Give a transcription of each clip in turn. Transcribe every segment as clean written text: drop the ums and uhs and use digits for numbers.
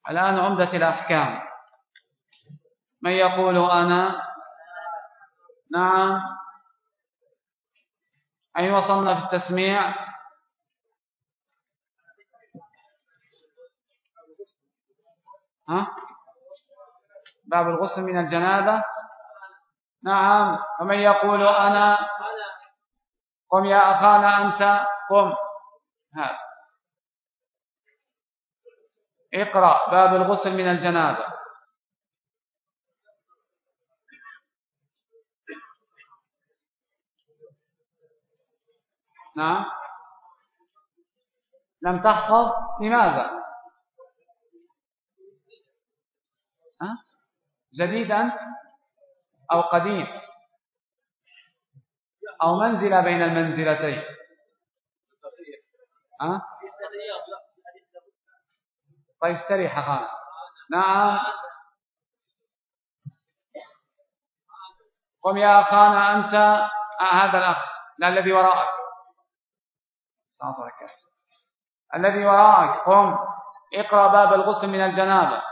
الآن عمدة الأحكام. من يقول أنا؟ نعم. أين وصلنا في التسميع؟ باب الغسل من الجنابة. نعم. ومن يقول أنا؟ قم يا أخانا أنت، قم. هذا اقرأ باب الغسل من الجنابة. نعم. لم تحفظ؟ لماذا؟ جديد أنت أو قديم أو منزلة بين المنزلتين؟ طيب استريح أخانا. نعم. قم يا أخانا أنت. هذا الأخ، لا الذي وراءك. الذي وراءك قم اقرأ باب الغسل من الجنابة.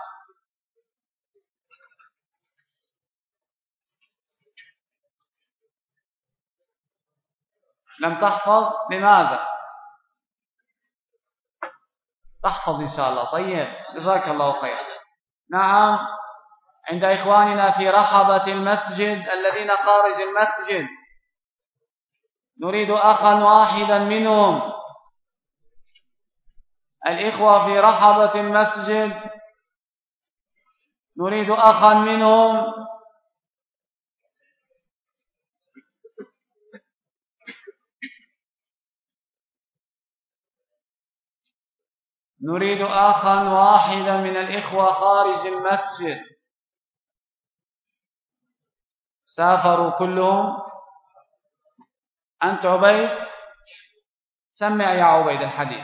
لم تحفظ؟ لماذا؟ تحفظ إن شاء الله. طيب جزاك الله خيرا. نعم. عند إخواننا في رحبة المسجد الذين خارج المسجد نريد أخا واحدا منهم. الإخوة في رحبة المسجد نريد أخا منهم. نريد أخا واحدا من الإخوة خارج المسجد. سافروا كلهم. أنت عبيد؟ سمع يا عبيد الحديث.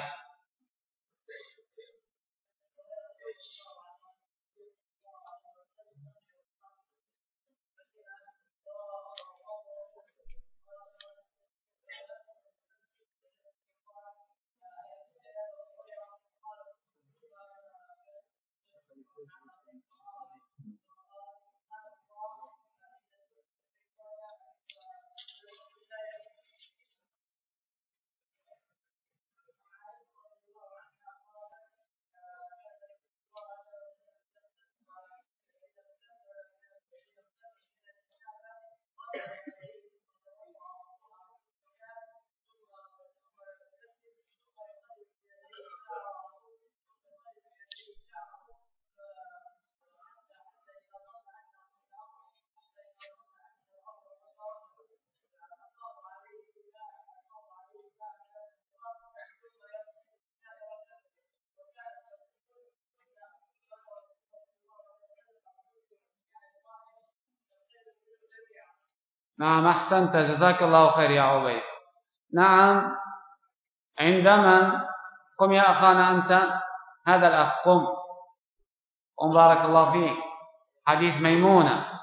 نعم أحسنت جزاك الله خير يا عبيد. نعم. عندما قم يا أخانا أنت. هذا الأخ قم. قم بارك الله فيك. حديث ميمونة.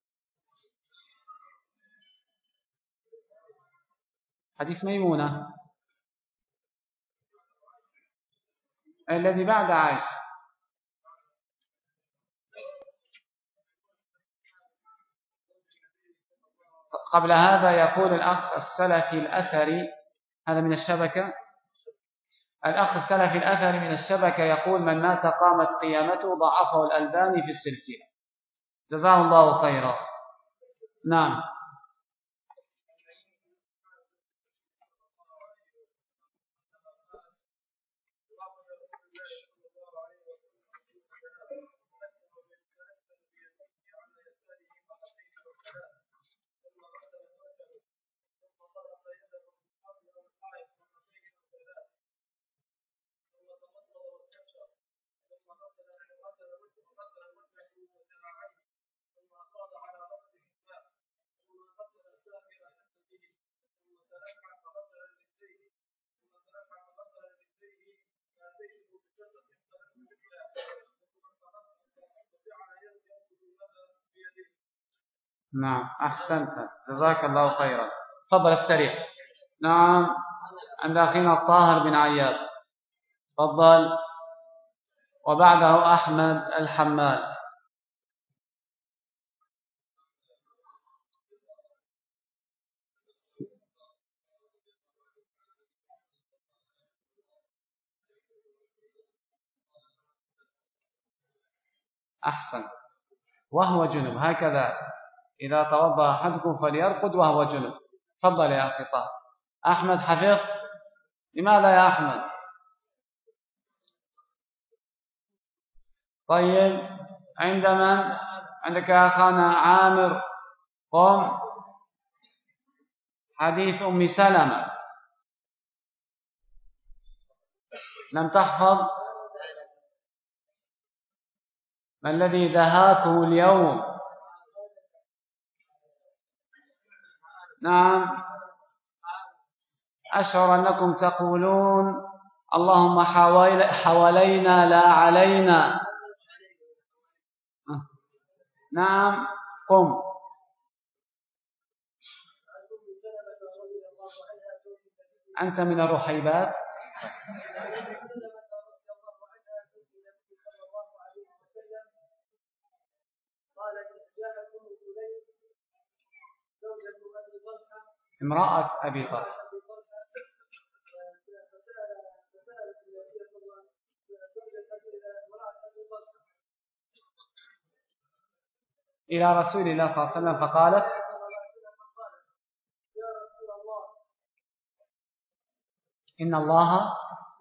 حديث ميمونة الذي بعد عائشة. قبل هذا يقول الأخ السلفي الأثري، هذا من الشبكة. الأخ السلفي الأثري من الشبكة يقول من مات قامت قيامته، ضعفه الألباني في السلسلة. جزاه الله خيرا. نعم. نعم أحسنت جزاك الله خيرا. تفضل استريح. نعم. عند أخينا الطاهر بن عياد. تفضل. وبعده أحمد الحمال. أحسن. وهو جنب، هكذا إذا توضأ أحدكم فليرقد وهو جنب. تفضل يا أخي طه. أحمد حفظ. لماذا يا أحمد؟ طيب عند من؟ عندك يا أخانا عامر. قم. حديث أم سلمة. لم تحفظ؟ ما الذي دهاكم اليوم؟ نعم، أشعر أنكم تقولون اللهم حوالينا لا علينا. نعم قم. أنت من الرحيبات. امرأة أبي طلحة. إلى رسول الله صلى الله عليه وسلم فقالت: إن الله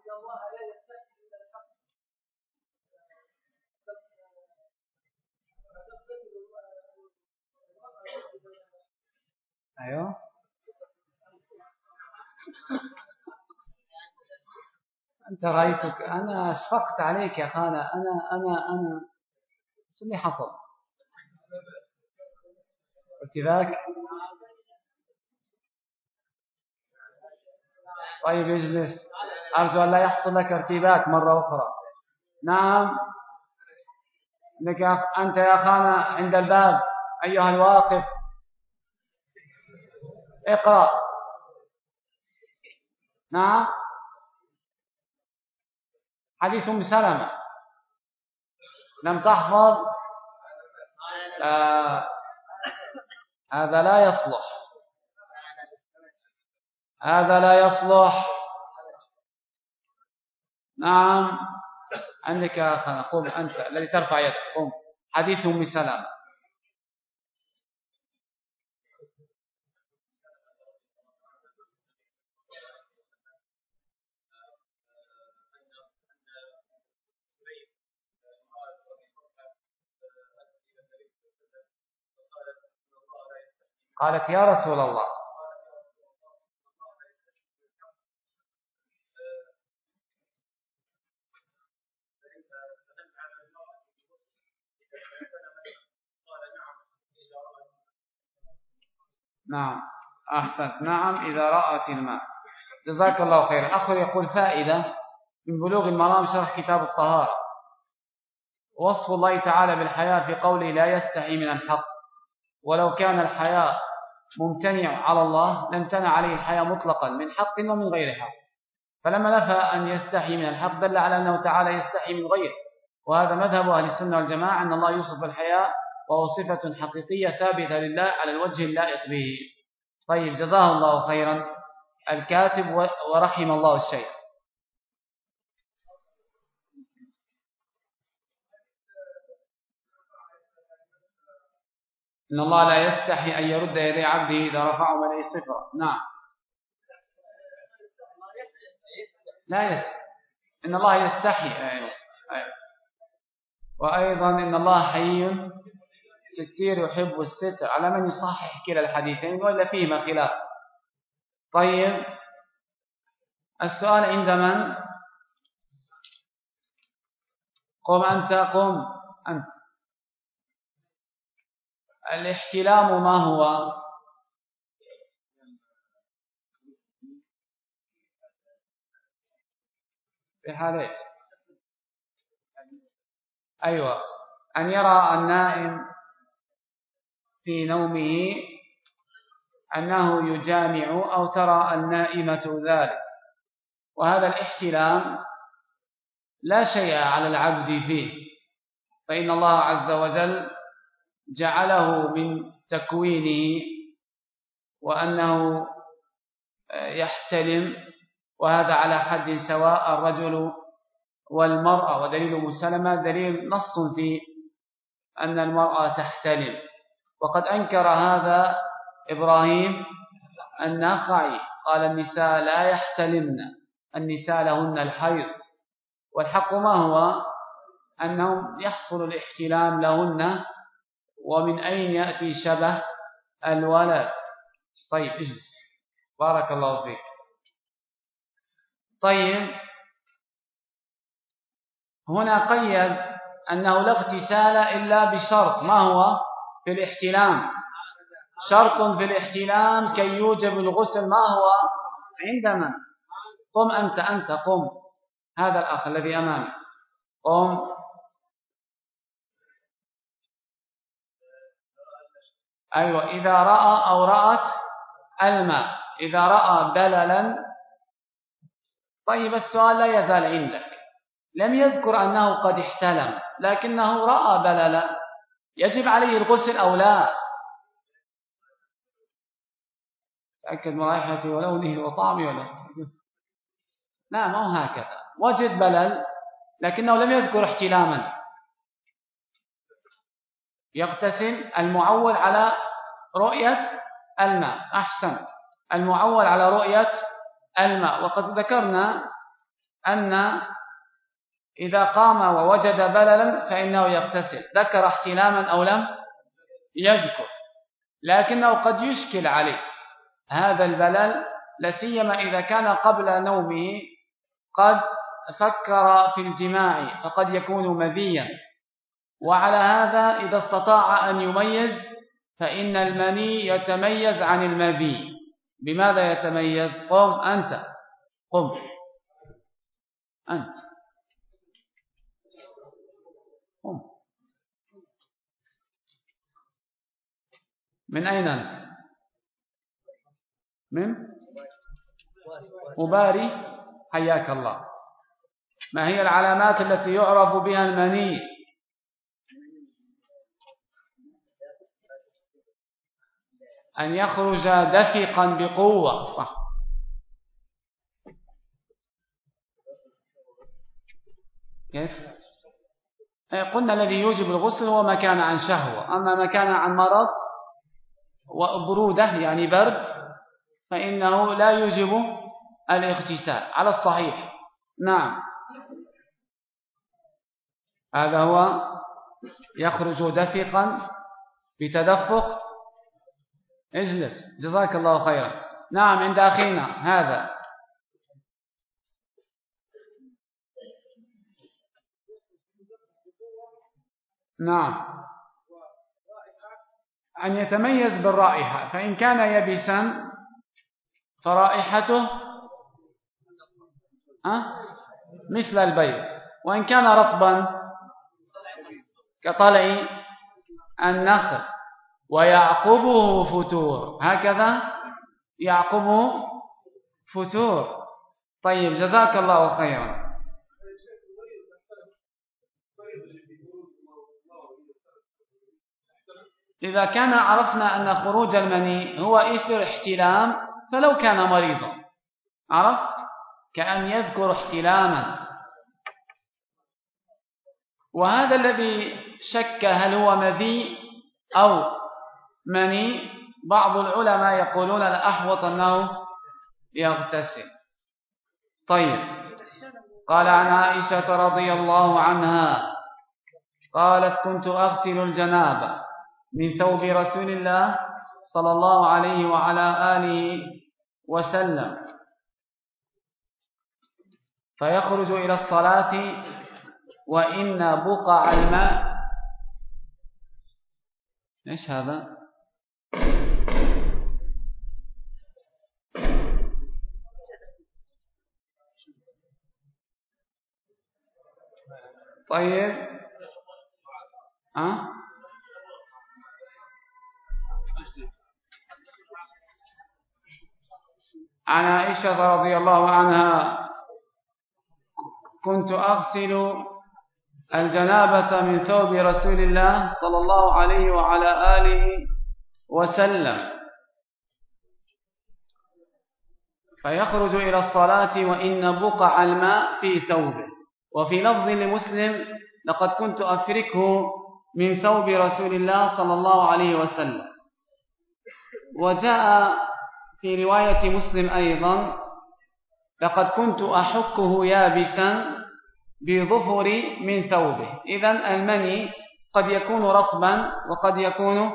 أيوه أنت رأيتك، أنا أشفقت عليك يا خالة. أنا شو اللي حصل؟ ارتباك. طيب اجلس، أرجو أن لا يحصل لك ارتباك مرة أخرى. نعم لك أنت يا خالة عند الباب أيها الواقف، اقرأ. نعم حديث أم سلمة. لم تحفظ؟ هذا لا يصلح، هذا لا يصلح. نعم عندك يا أخانا، قم أنت الذي ترفع يدك، قم. حديث أم سلمة. قالت: يا رسول الله. نعم أحسنت. نعم إذا رأت الماء. جزاك الله خيرا. أخر يقول: فائدة من بلوغ المرام شرح كتاب الطهارة، وصف الله تعالى بالحياء في قوله لا يستحي من الحق، ولو كان الحياء ممتنع على الله لامتنع عليه الحياء مطلقا من حق ومن غير حق، فلما نفى أن يستحي من الحق دل على أنه تعالى يستحي من غيره. وهذا مذهب أهل السنة والجماعة، أن الله يوصف بالحياء وهو صفة حقيقية ثابتة لله على الوجه اللائق به. طيب جزاه الله خيرا الكاتب ورحم الله الشيخ. إن الله لا يستحي أن يرد يدي عبده إذا رفعه إليه صفرا. نعم لا يستحي. إن الله يستحي. أيوه. وأيضا إن الله حي ستير يحب الستر، على من يصحح كلا الحديثين وإلا فيهما خلاف. طيب السؤال عند من؟ قم أنت، قم أنت. الاحتلام ما هو؟ في حالات. أيوة، أن يرى النائم في نومه أنه يجامع أو ترى النائمة ذلك، وهذا الاحتلام لا شيء على العبد فيه، فإن الله عز وجل جعله من تكوينه وأنه يحتلم، وهذا على حد سواء الرجل والمرأة. ودليل مسلمة دليل نص في أن المرأة تحتلم، وقد أنكر هذا إبراهيم النخعي، قال النساء لا يحتلمن، النساء لهن الحيض، والحق ما هو أنهم يحصل الاحتلام لهن، ومن أين يأتي شبه الولد. طيب اجلس، بارك الله فيك. طيب هنا قيد أنه لا اغتسال إلا بشرط، ما هو؟ في الاحتلام، شرط في الاحتلام كي يوجب الغسل، ما هو؟ عندما قم أنت قم، هذا الأخ الذي أمامي قم. أيوة، إذا رأى أو رأت الماء، إذا رأى بللا. طيب السؤال لا يزال عندك، لم يذكر أنه قد احتلم، لكنه رأى بللا، يجب عليه الغسل أو لا؟ تأكد من رائحته ولونه وطعمه ولا لا؟ ما هو هكذا، وجد بلل لكنه لم يذكر احتلاما، يغتسل المعول على رؤية الماء. أحسن، المعول على رؤية الماء. وقد ذكرنا أن إذا قام ووجد بللا فإنه يغتسل، ذكر احتلاما أو لم يذكر، لكنه قد يشكل عليه هذا البلل، لسيما إذا كان قبل نومه قد فكر في الجماع، فقد يكون مذيا. وعلى هذا إذا استطاع أن يميز، فإن المني يتميز عن المذي. بماذا يتميز؟ قم أنت، قم أنت، قم. من أين أنت؟ من أباري، حياك الله. ما هي العلامات التي يعرف بها المني؟ أن يخرج دفقا بقوة، صح. كيف؟ قلنا الذي يوجب الغسل هو ما كان عن شهوة، أما ما كان عن مرض وبرودة يعني برد فإنه لا يوجب الاغتسال على الصحيح. نعم، هذا هو يخرج دفقا بتدفق. اجلس، جزاك الله خيرا. نعم، عند أخينا هذا. نعم، أن يتميز بالرائحة، فإن كان يبسا فرائحته مثل البيض، وإن كان رطبا كطلع النخل. ويعقبه فتور، هكذا يعقبه فتور. طيب جزاك الله خيرا. إذا كان عرفنا أن خروج المني هو إثر احتلام، فلو كان مريضا عرفت كأن يذكر احتلاما، وهذا الذي شك هل هو مذي أو مني، بعض العلماء يقولون الأحوط أنه يغتسل. طيب، قال عن عائشة رضي الله عنها قالت كنت أغسل الجنابة من ثوب رسول الله صلى الله عليه وعلى آله وسلم، فيخرج إلى الصلاة وإن بقع الماء. إيش هذا؟ طيب عن عائشة رضي الله عنها كنت أغسل الجنابة من ثوب رسول الله صلى الله عليه وعلى آله وسلم فيخرج إلى الصلاة وإن بقع الماء في ثوبه. وفي لفظ لمسلم لقد كنت أفركه من ثوب رسول الله صلى الله عليه وسلم. وجاء في رواية مسلم أيضا لقد كنت أحكه يابسا بظفري من ثوبه. إذن المني قد يكون رطبا وقد يكون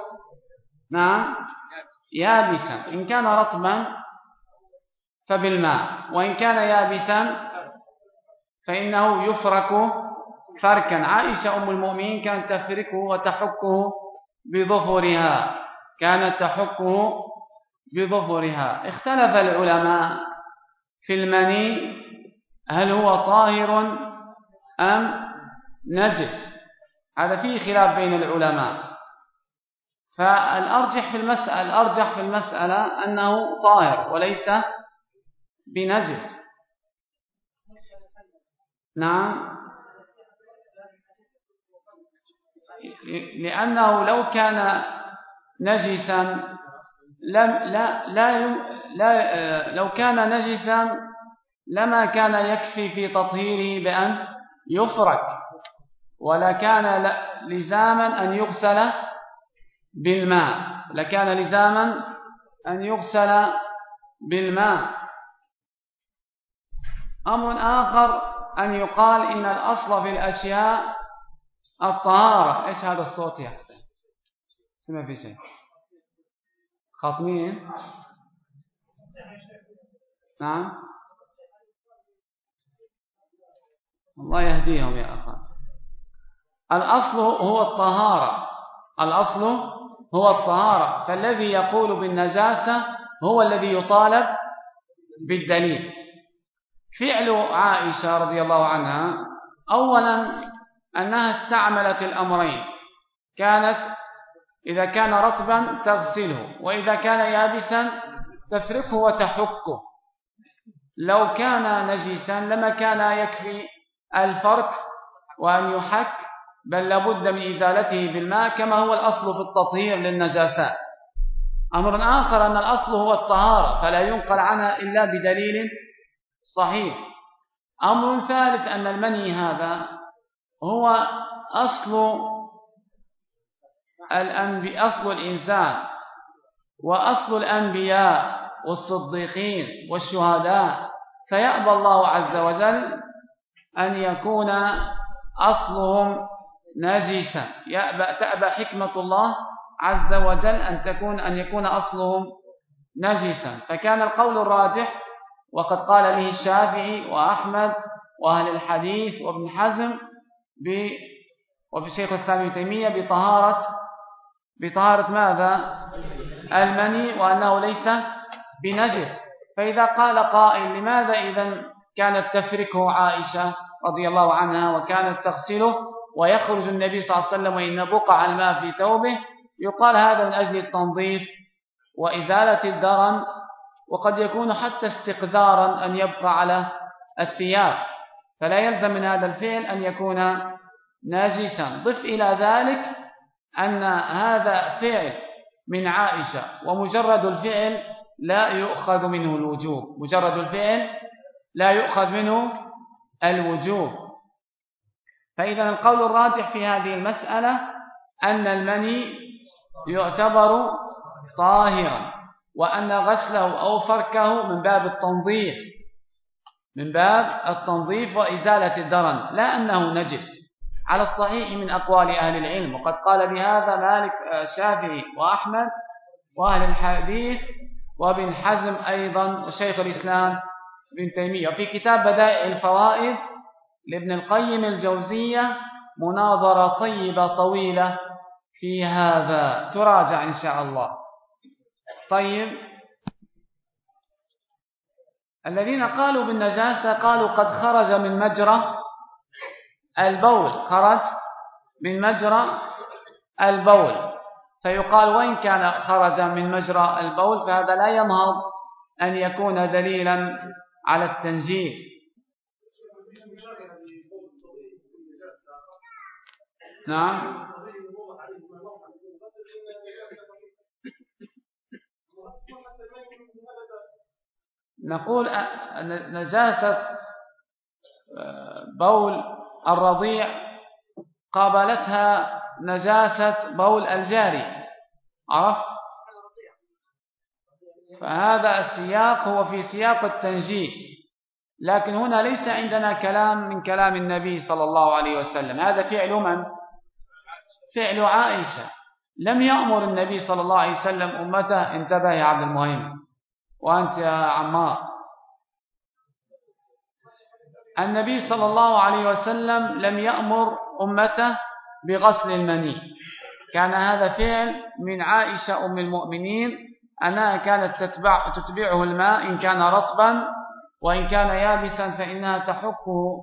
يابسا. إن كان رطبا فبالماء، وإن كان يابسا فإنه يفرك فركا. عائشة أم المؤمنين كانت تفركه وتحكه بظفرها، كانت تحكه بظفرها. اختلف العلماء في المني هل هو طاهر أم نجس، هذا فيه خلاف بين العلماء. فالأرجح في المسألة أنه طاهر وليس بنجس. نعم، لأنه لو كان نجسا لو كان نجسا لما كان يكفي في تطهيره بأن يفرك، ولا كان لزاما أن يغسل بالماء، لكان لزاما أن يغسل بالماء. أمر آخر أن يقال إن الأصل في الأشياء الطهارة. إيش هذا الصوت يا حسين؟ سمع في شيء خاطمين؟ نعم، الله يهديهم يا أخوان. الأصل هو الطهارة، الأصل هو الطهارة، فالذي يقول بالنجاسة هو الذي يطالب بالدليل. فعل عائشة رضي الله عنها أولا أنها استعملت الأمرين، كانت إذا كان رطبا تغسله، وإذا كان يابسا تفركه وتحكه. لو كان نجسا لما كان يكفي الفرك وأن يحك، بل لابد من إزالته بالماء كما هو الأصل في التطهير للنجاسات. أمر آخر أن الأصل هو الطهارة فلا ينقل عنها إلا بدليل صحيح. أمر ثالث أن المني هذا هو أصل الإنسان وأصل الأنبياء والصديقين والشهداء، فيأبى الله عز وجل أن يكون أصلهم نجسا، تأبى حكمة الله عز وجل أن يكون أصلهم نجسا. فكان القول الراجح، وقد قال به الشافعي وأحمد وأهل الحديث وابن حزم وبشيخ الإسلام ابن تيمية بطهارة ماذا؟ المني، وأنه ليس بنجس. فإذا قال قائل لماذا إذن كانت تفركه عائشة رضي الله عنها وكانت تغسله ويخرج النبي صلى الله عليه وسلم وإن بقع الماء في ثوبه، يقال هذا من أجل التنظيف وإزالة الدرن، وقد يكون حتى استقذارا أن يبقى على الثياب، فلا يلزم من هذا الفعل أن يكون ناجسا. ضف إلى ذلك أن هذا فعل من عائشة، ومجرد الفعل لا يؤخذ منه الوجوب، مجرد الفعل لا يؤخذ منه الوجوب. فإذا القول الراجح في هذه المسألة أن المني يعتبر طاهرا، وأن غسله أو فركه من باب التنظيف وإزالة الدرن، لا أنه نجس على الصحيح من أقوال أهل العلم. وقد قال بهذا مالك الشافعي وأحمد وأهل الحديث وابن حزم أيضا وشيخ الإسلام ابن تيمية. وفي كتاب بدائع الفوائد لابن القيم الجوزية مناظرة طيبة طويلة في هذا، تراجع إن شاء الله. طيب، الذين قالوا بالنجاسة قالوا قد خرج من مجرى البول، خرج من مجرى البول، فيقال وإن كان خرج من مجرى البول فهذا لا ينهض أن يكون دليلا على التنجيس. نعم. نقول نجاسة بول الرضيع قابلتها نجاسة بول الجاري، عرفت؟ فهذا السياق هو في سياق التنجيس، لكن هنا ليس عندنا كلام من كلام النبي صلى الله عليه وسلم. هذا فعل من؟ فعل عائشة. لم يأمر النبي صلى الله عليه وسلم أمته. انتبه يا عبد المهم، وأنت يا عمار. النبي صلى الله عليه وسلم لم يأمر أمته بغسل المني، كان هذا فعل من عائشة أم المؤمنين، أنها كانت تتبعه الماء إن كان رطبا، وإن كان يابسا فإنها تحكه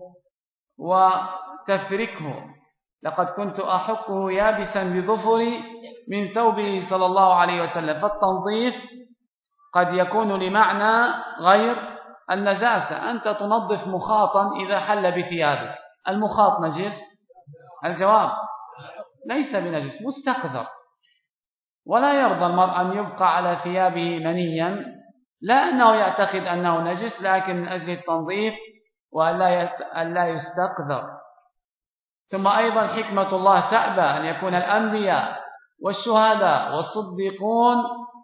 وتفركه. لقد كنت أحكه يابسا بظفري من ثوبه صلى الله عليه وسلم. فالتنظيف قد يكون لمعنى غير النجاسة. أنت تنظف مخاطا إذا حل بثيابك، المخاط نجس؟ الجواب ليس بنجس، مستقذر، ولا يرضى المرء أن يبقى على ثيابه منيا، لا أنه يعتقد أنه نجس، لكن من أجل التنظيف وألا يستقذر. ثم أيضا حكمة الله تأبى أن يكون الأنبياء والشهداء والصديقون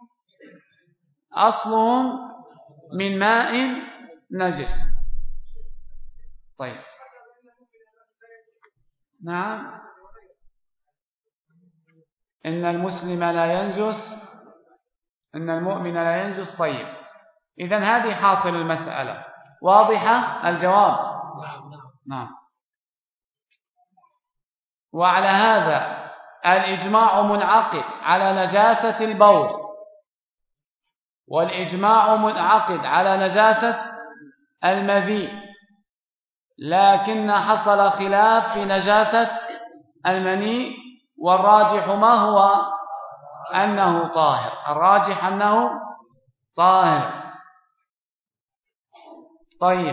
أصلهم من ماء نجس. طيب، نعم. إن المسلم لا ينجس، إن المؤمن لا ينجس. طيب، إذن هذه حاصل المسألة واضحة. الجواب نعم. وعلى هذا الإجماع منعقد على نجاسة البول، والإجماع منعقد على نجاسة المذي، لكن حصل خلاف في نجاسة المني، والراجح ما هو؟ أنه طاهر. الراجح أنه طاهر. طيب،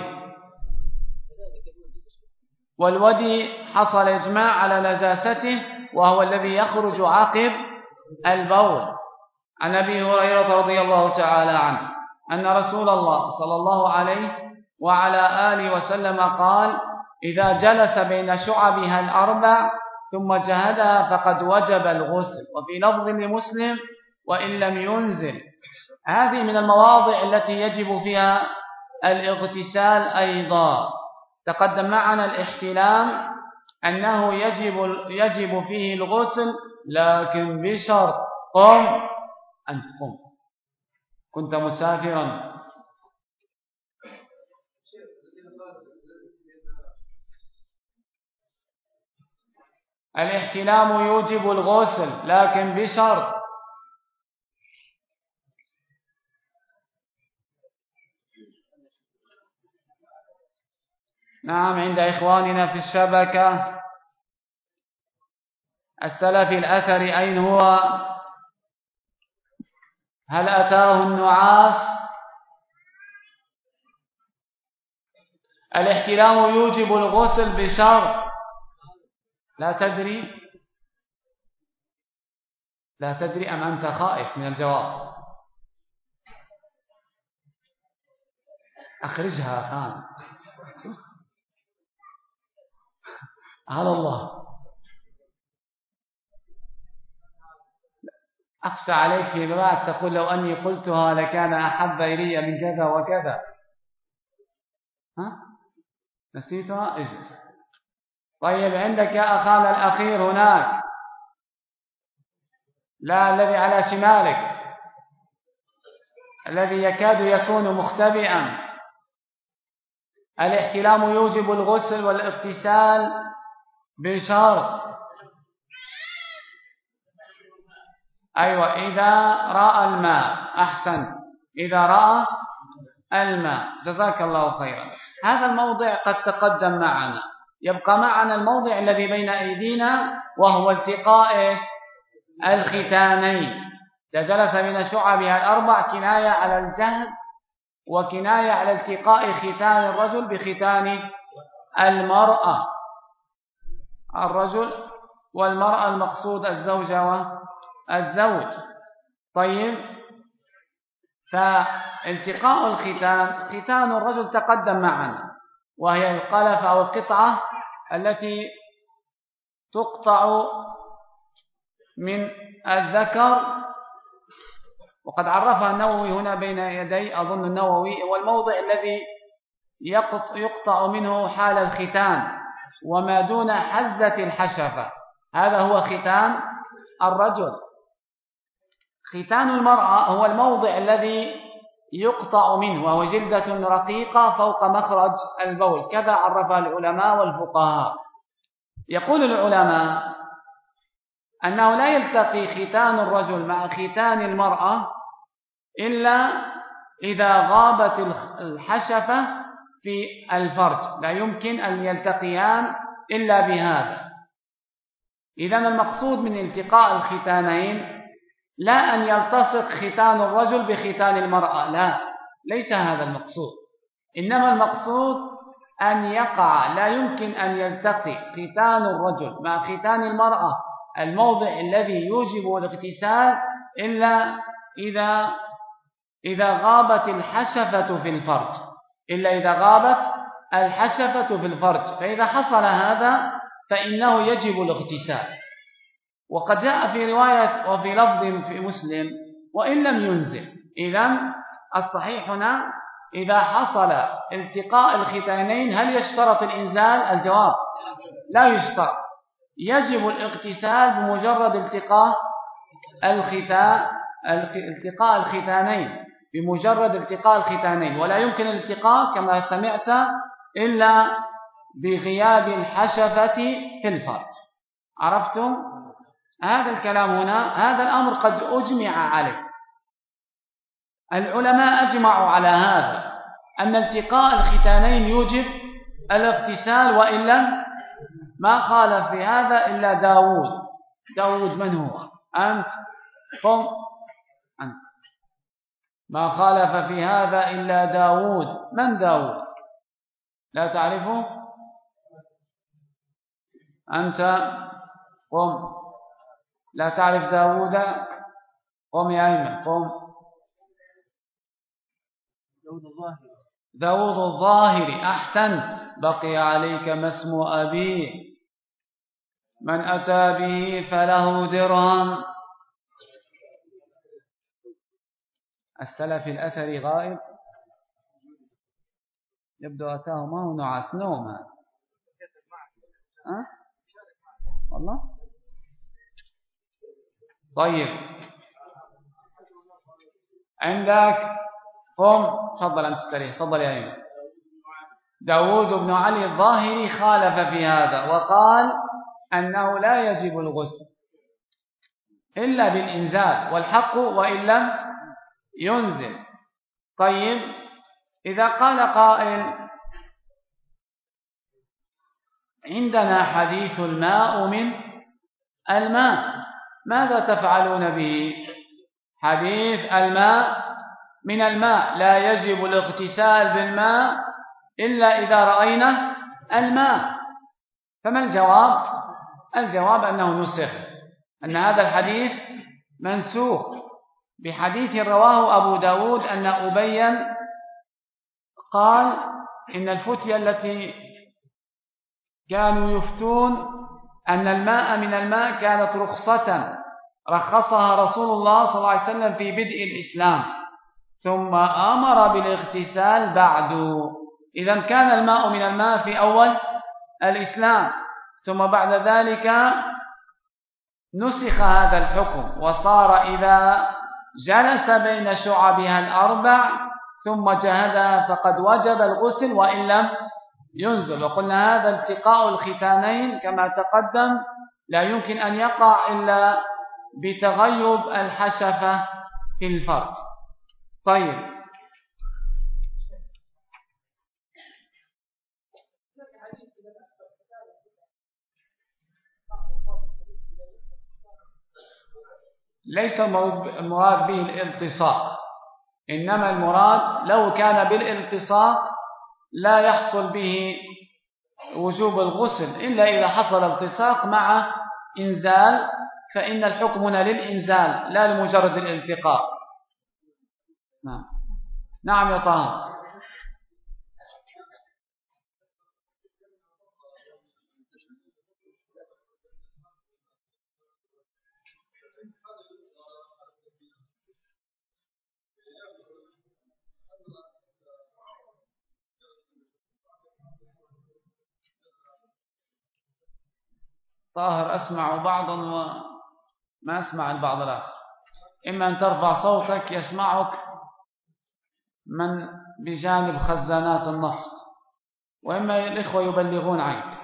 والودي حصل إجماع على نجاسته، وهو الذي يخرج عقب البول. عن أبي هريرة رضي الله تعالى عنه أن رسول الله صلى الله عليه وعلى آله وسلم قال: إذا جلس بين شعبها الأربع ثم جهدها فقد وجب الغسل. وفي لفظ لمسلم: وإن لم ينزل. هذه من المواضع التي يجب فيها الاغتسال أيضا. تقدم معنا الاحتلام أنه يجب فيه الغسل، لكن بشرط. قم أنت، قم، كنت مسافرا. الاحتلام يوجب الغسل لكن بشرط. نعم، عند إخواننا في الشبكة السلف الأثري أين هو؟ هل أتاه النعاس؟ الاحتلام يوجب الغسل بشرط. لا تدري؟ لا تدري أم أنت خائف من الجواب؟ أخرجها خان على الله. أخشى عليك في بعد تقول لو أني قلتها لكان أحب إلي من كذا وكذا. ها؟ نسيتها؟ اجلس. طيب، عندك يا أخانا الأخير هناك، لا الذي على شمالك، الذي يكاد يكون مختبئا. الاحتلام يوجب الغسل والاغتسال بشرط. أيوة، إذا رأى الماء. أحسن، إذا رأى الماء. جزاك الله خيرا. هذا الموضع قد تقدم معنا. يبقى معنا الموضع الذي بين أيدينا، وهو التقاء الختانين. جلس من شعبها الأربع، كناية على الجهد وكناية على التقاء ختان الرجل بختان المرأة. الرجل والمرأة المقصود الزوجة والزوج. طيب، فالتقاء الختان، ختان الرجل تقدم معنا، وهي القلف أو القطعة التي تقطع من الذكر، وقد عرفها النووي هنا بين يدي، أظن النووي، هو الموضع الذي يقطع منه حال الختان وما دون حزة الحشفة، هذا هو ختان الرجل. ختان المرأة هو الموضع الذي يقطع منه، وهو جلدة رقيقة فوق مخرج البول، كذا عرفها العلماء والفقهاء. يقول العلماء أنه لا يلتقي ختان الرجل مع ختان المرأة إلا إذا غابت الحشفة في الفرج، لا يمكن أن يلتقيان إلا بهذا. إذن المقصود من التقاء الختانين لا أن يلتصق ختان الرجل بختان المرأة، لا، ليس هذا المقصود، إنما المقصود أن يقع، لا يمكن أن يلتقي ختان الرجل مع ختان المرأة الموضع الذي يوجب الاغتسال إلا إذا غابت الحشفة في الفرج، فإذا حصل هذا فإنه يجب الاغتسال. وقد جاء في رواية وفي لفظ في مسلم وإن لم ينزل. إذن الصحيح هنا إذا حصل التقاء الختانين هل يشترط الإنزال؟ الجواب لا يشترط، يجب الاغتسال بمجرد التقاء الختانين، بمجرد التقاء الختانين، ولا يمكن الالتقاء كما سمعت إلا بغياب الحشفة في الفرج. عرفتم؟ هذا الكلام هنا، هذا الأمر قد أجمع عليه، العلماء أجمعوا على هذا، أن التقاء الختانين يوجب الاغتسال، وإلا ما قال في هذا إلا داود من هو؟ أنت قم أنت. ما خالف في هذا إلا داود. من داود؟ لا تعرفه؟ أنت قم. لا تعرف داود؟ قم يا أيمن، قم. داود الظاهري، أحسن. بقي عليك ما اسم أبيه؟ من أتى به فله درهم. السلف الأثري غائب، يبدو أتاه ما هو نعاس نوم هذا. والله طيب، عندك قم، تفضل أنت استريح، تفضل يا أيمن. داود بن علي الظاهري خالف في هذا وقال أنه لا يجب الغسل إلا بالإنزال، والحق وإن لم ينزل. طيب، إذا قال قائل عندنا حديث الماء من الماء، ماذا تفعلون به؟ حديث الماء من الماء، لا يجب الاغتسال بالماء إلا إذا رأينا الماء، فما الجواب؟ الجواب أنه نسخ، أن هذا الحديث منسوخ بحديث رواه أبو داود أن أبيا قال إن الفتية التي كانوا يفتون أن الماء من الماء كانت رخصة رخصها رسول الله صلى الله عليه وسلم في بدء الإسلام، ثم أمر بالاغتسال بعد. إذا كان الماء من الماء في أول الإسلام، ثم بعد ذلك نسخ هذا الحكم، وصار إذا جلس بين شعبها الأربع ثم جهدها فقد وجب الغسل وإن لم ينزل. وقلنا هذا التقاء الختانين كما تقدم لا يمكن أن يقع إلا بتغيب الحشفة في الفرج. طيب، ليس المراد به الالتصاق، إنما المراد لو كان بالالتصاق لا يحصل به وجوب الغسل إلا إذا حصل التصاق مع إنزال فإن الحكم هنا للإنزال لا لمجرد الالتقاء. نعم. نعم يا طه. طاهر أسمع بعضا وما أسمع البعض الآخر. إما أن ترفع صوتك يسمعك من بجانب خزانات النفط، وإما الإخوة يبلغون عنك.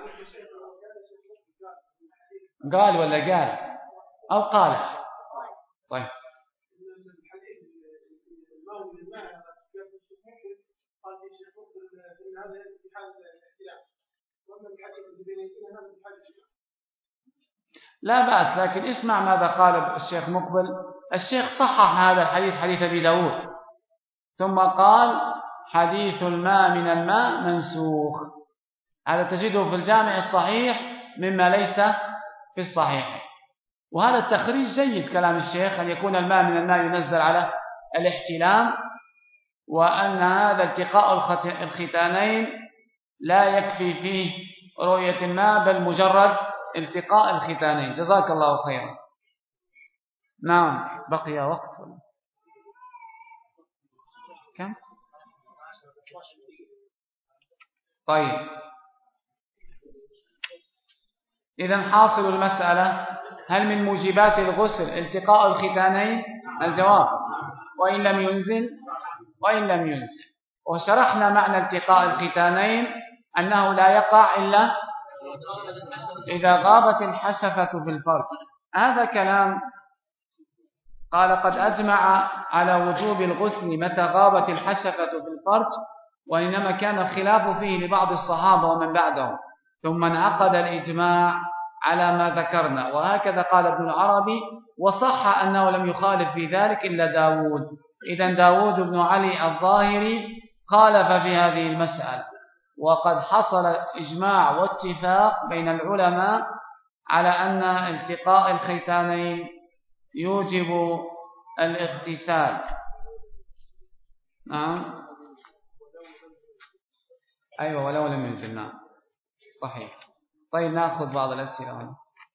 قال ولا قال أو قال؟ طيب. لا بأس، لكن اسمع ماذا قال الشيخ مقبل. الشيخ صحح هذا الحديث، حديث أبي داود، ثم قال حديث الماء من الماء منسوخ. هذا تجده في الجامع الصحيح مما ليس في الصحيح. وهذا التخريج جيد كلام الشيخ، أن يكون الماء من الماء ينزل على الاحتلام، وأن هذا التقاء الختانين لا يكفي فيه رؤية الماء بل مجرد التقاء الختانين. جزاك الله خيرا. نعم. بقي وقت كم؟ طيب. إذن حاصل المسألة: هل من موجبات الغسل التقاء الختانين؟ الجواب: وإن لم ينزل. وشرحنا معنى التقاء الختانين أنه لا يقع إلا إذا غابت الحشفة في الفرج. هذا كلام قال قد أجمع على وجوب الغسل متى غابت الحشفة في الفرج، وإنما كان الخلاف فيه لبعض الصحابة ومن بعدهم، ثم انعقد الإجماع على ما ذكرنا. وهكذا قال ابن العربي، وصح أنه لم يخالف في ذلك إلا داود. إذن داود بن علي الظاهري خالف في هذه المسألة، وقد حصل إجماع واتفاق بين العلماء على أن التقاء الختانين يوجب الاغتسال. نعم. أيوة، ولو لم ينزل. نعم صحيح. طيب نأخذ بعض الأسئلة هنا.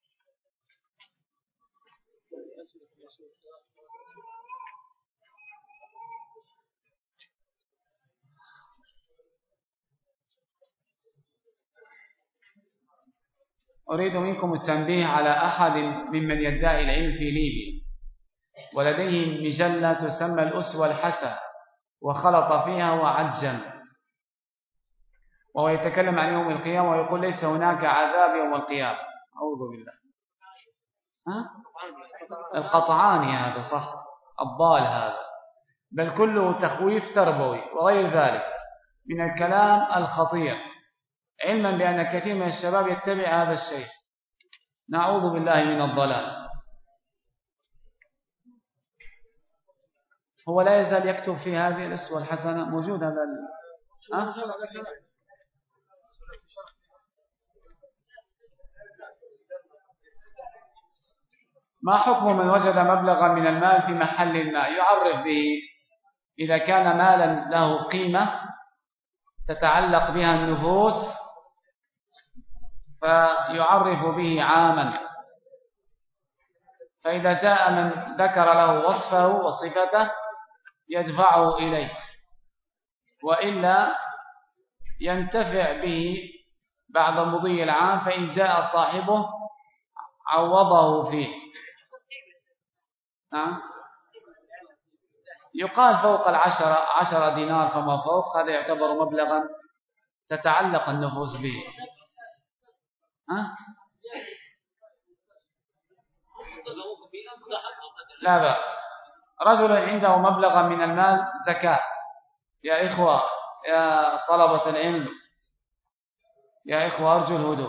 أريد منكم التنبيه على أحد ممن يدعي العلم في ليبيا، ولديه مجلة تسمى الأسوة الحسنة، وخلط فيها وعجم، وهو يتكلم عن يوم القيامة ويقول ليس هناك عذاب يوم القيامة. أعوذ بالله. القطعاني هذا صح، الضال هذا، بل كله تخويف تربوي وغير ذلك من الكلام الخطير، علما بأن كثير من الشباب يتبع هذا الشيء. نعوذ بالله من الضلال. هو لا يزال يكتب في هذه الأسوة الحسنة، موجود هذا ما حكم من وجد مبلغا من المال في محل الماء يعرف به؟ إذا كان مالا له قيمة تتعلق بها النفوس فيعرف به عاما، فإذا جاء من ذكر له وصفه وصفته يدفعه إليه، وإلا ينتفع به بعد مضي العام، فإن جاء صاحبه عوضه فيه. يقال فوق 10 دينار فما فوق، هذا يعتبر مبلغا تتعلق النفوس به. لا بأس. رجل عنده مبلغا من المال زكاة، يا إخوة، يا طلبة العلم، يا إخوة أرجو الهدوء.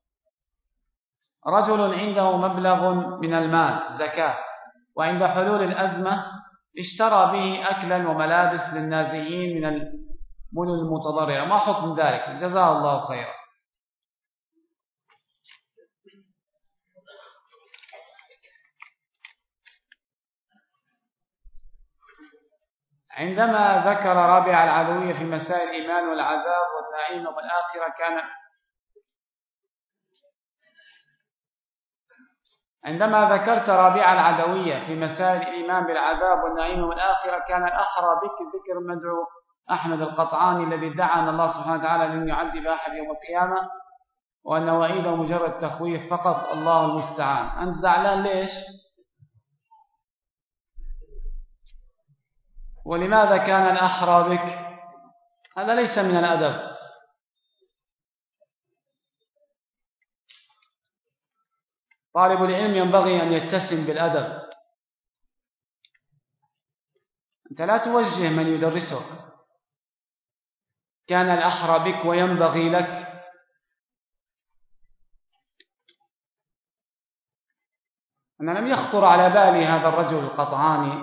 رجل عنده مبلغ من المال زكاة، وعند حلول الأزمة اشترى به أكلا وملابس للنازحين من المدن المتضررة، ما حكم ذلك؟ جزاه الله خيرا. عندما ذكر رابع العدوية في مسائل الإيمان والعذاب والنعيم والآخرة عندما ذكرت رابع العدوية في مسائل الإيمان بالعذاب والنعيم والآخرة كان الأحرى بك ذكر مدعو أحمد القطعاني الذي ادعى أن الله سبحانه وتعالى لن يعذب أحد يوم القيامة وأن وعيده مجرد تخويف فقط، الله المستعان. أنت زعلان ليش؟ ولماذا كان الأحرى بك؟ هذا ليس من الأدب. طالب العلم ينبغي أن يتسم بالأدب. أنت لا توجه من يدرسك. كان الأحرى بك وينبغي لك. أنا لم يخطر على بالي هذا الرجل القطعاني،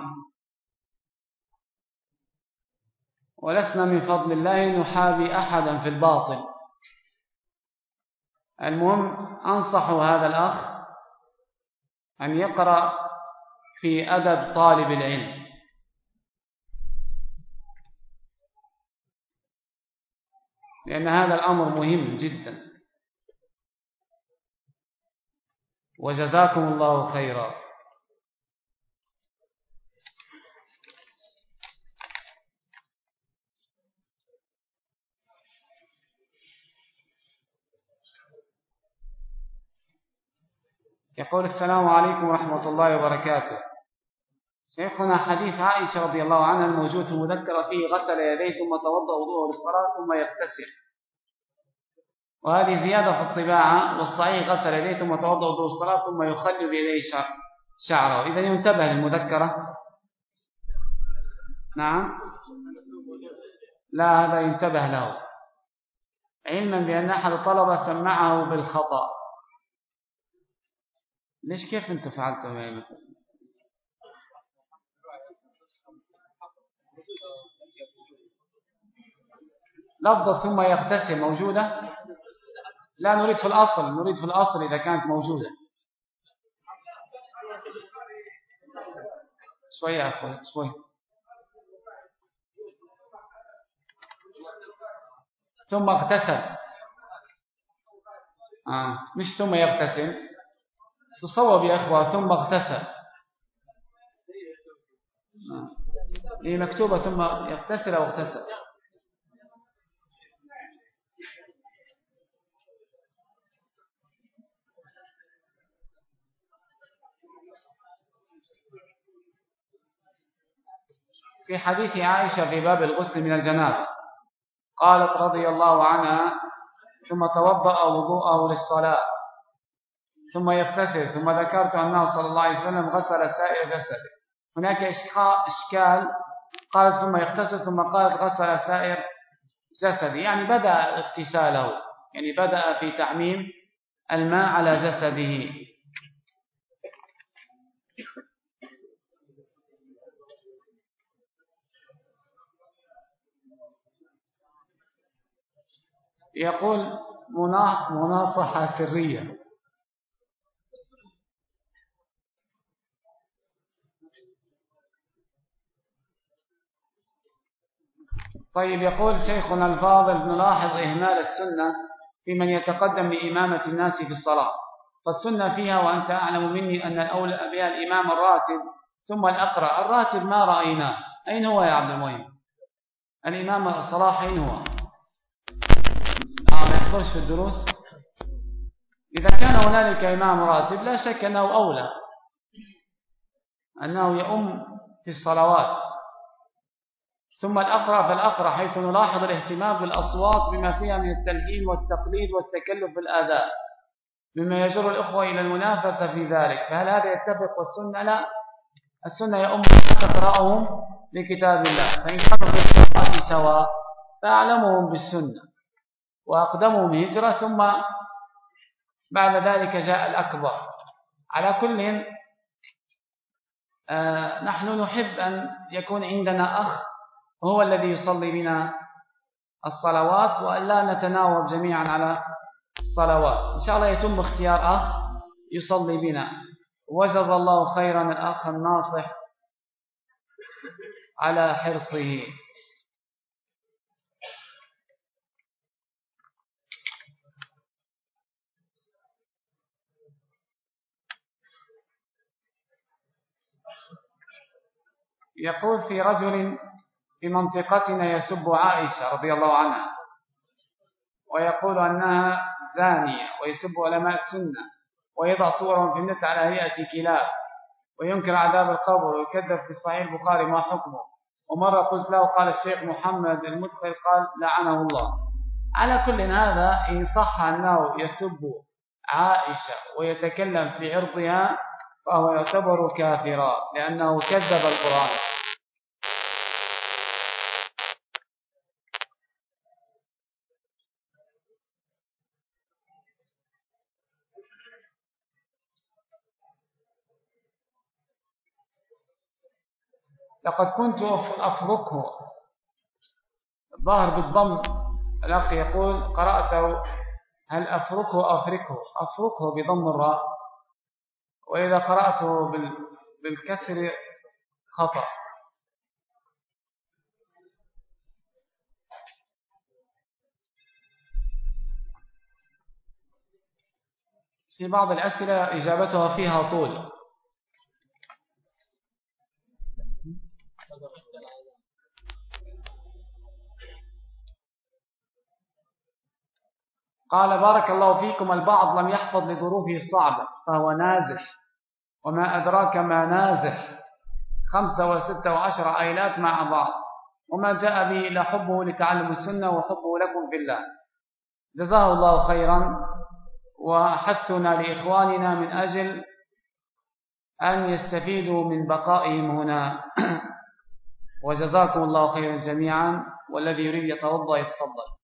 ولسنا من فضل الله نحابي أحدا في الباطل. المهم أنصح هذا الأخ أن يقرأ في أدب طالب العلم، لأن هذا الأمر مهم جدا. وجزاكم الله خيرا. يقول السلام عليكم ورحمة الله وبركاته. شيخنا، حديث عائشة رضي الله عنها الموجود في المذكرة فيه غسل يديه ثم توضأ وضوءه للصلاة ثم يغتسل، وهذه زيادة في الطباعة، والصحيح غسل يديه ثم توضأ وضوء الصلاة ثم يخلي بيديه شعره. إذا ينتبه للمذكرة. نعم، لا، هذا ينتبه له، علما بأن أحد الطلبة سمعه بالخطأ. ليش كيف أنت فعلتم يا مثل؟ لفظة ثم يغتسل موجودة؟ لا، نريد في الأصل، نريد في الأصل إذا كانت موجودة. شوية يا أخوي، شوية. ثم اغتسل، مش ثم يغتسل. تصوب يا أخوة، ثم اغتسل. هي مكتوبة ثم يغتسل أو اغتسل. في حديث عائشة في باب الغسل من الجنابة قالت رضي الله عنها: ثم توضأ وضوءه للصلاة ثم يغتسل، ثم ذكرت أنه صلى الله عليه وسلم غسل سائر جسده. هناك إشكال، قال ثم يغتسل ثم قال غسل سائر جسده، يعني بدأ اغتساله، يعني بدأ في تعميم الماء على جسده. يقول مناصحة سرية. طيب، يقول شيخنا الفاضل: نلاحظ إهمال السنة في من يتقدم لإمامة الناس في الصلاة، فالسنة فيها وأنت أعلم مني أن الأولى بها الإمام الراتب ثم الأقرأ. الراتب ما رأيناه، أين هو يا عبد المعين؟ الإمام الصلاة أين هو؟ ما يحضرش في الدروس. إذا كان هنالك إمام راتب لا شك أنه أولى أنه يؤم في الصلوات. ثم الأقرأ فالأقرأ، حيث نلاحظ الاهتمام بالأصوات بما فيها من التلحين والتقليد والتكلف بالآداء مما يجر الإخوة إلى المنافسة في ذلك، فهل هذا يتفق والسنة؟ لا، السنة يؤم تقرأهم لكتاب الله، فإن كانوا في القراءة سواء فأعلمهم بالسنة وأقدمهم هجرة، ثم بعد ذلك جاء الأكبر. على كل نحن نحب أن يكون عندنا أخ هو الذي يصلي بنا الصلوات، وأن لا نتناوب جميعا على الصلوات. إن شاء الله يتم اختيار أخ يصلي بنا. وجزا الله خيرا الأخ الناصح على حرصه. يقول في رجل في منطقتنا يسب عائشة رضي الله عنها ويقول أنها زانية، ويسب علماء السنة، ويضع صورهم في النت على هيئة كلاب، وينكر عذاب القبر، ويكذب في صحيح البخاري، ما حكمه؟ ومرة قلت له قال الشيخ محمد المدخل قال لعنه الله. على كل هذا إن صح أنه يسب عائشة ويتكلم في عرضها فهو يعتبر كافرا لأنه كذب القرآن. لقد كنت أفركه، الظاهر بالضم. الأخ يقول قرأته هل أفركه أفركه بضم الراء، وإذا قرأته بالكسر خطأ. في بعض الأسئلة إجابتها فيها طول. قال بارك الله فيكم، البعض لم يحفظ لظروفه الصعبة فهو نازح، وما أدراك ما نازح، 5 و6 و10 آيات مع بعض، وما جاء به إلا حبه لتعلم السنة وحبه لكم في الله. جزاه الله خيرا، وحثنا لإخواننا من أجل أن يستفيدوا من بقائهم هنا. وجزاكم الله خيرا جميعا، والذي يريد يتوضأ يتفضل.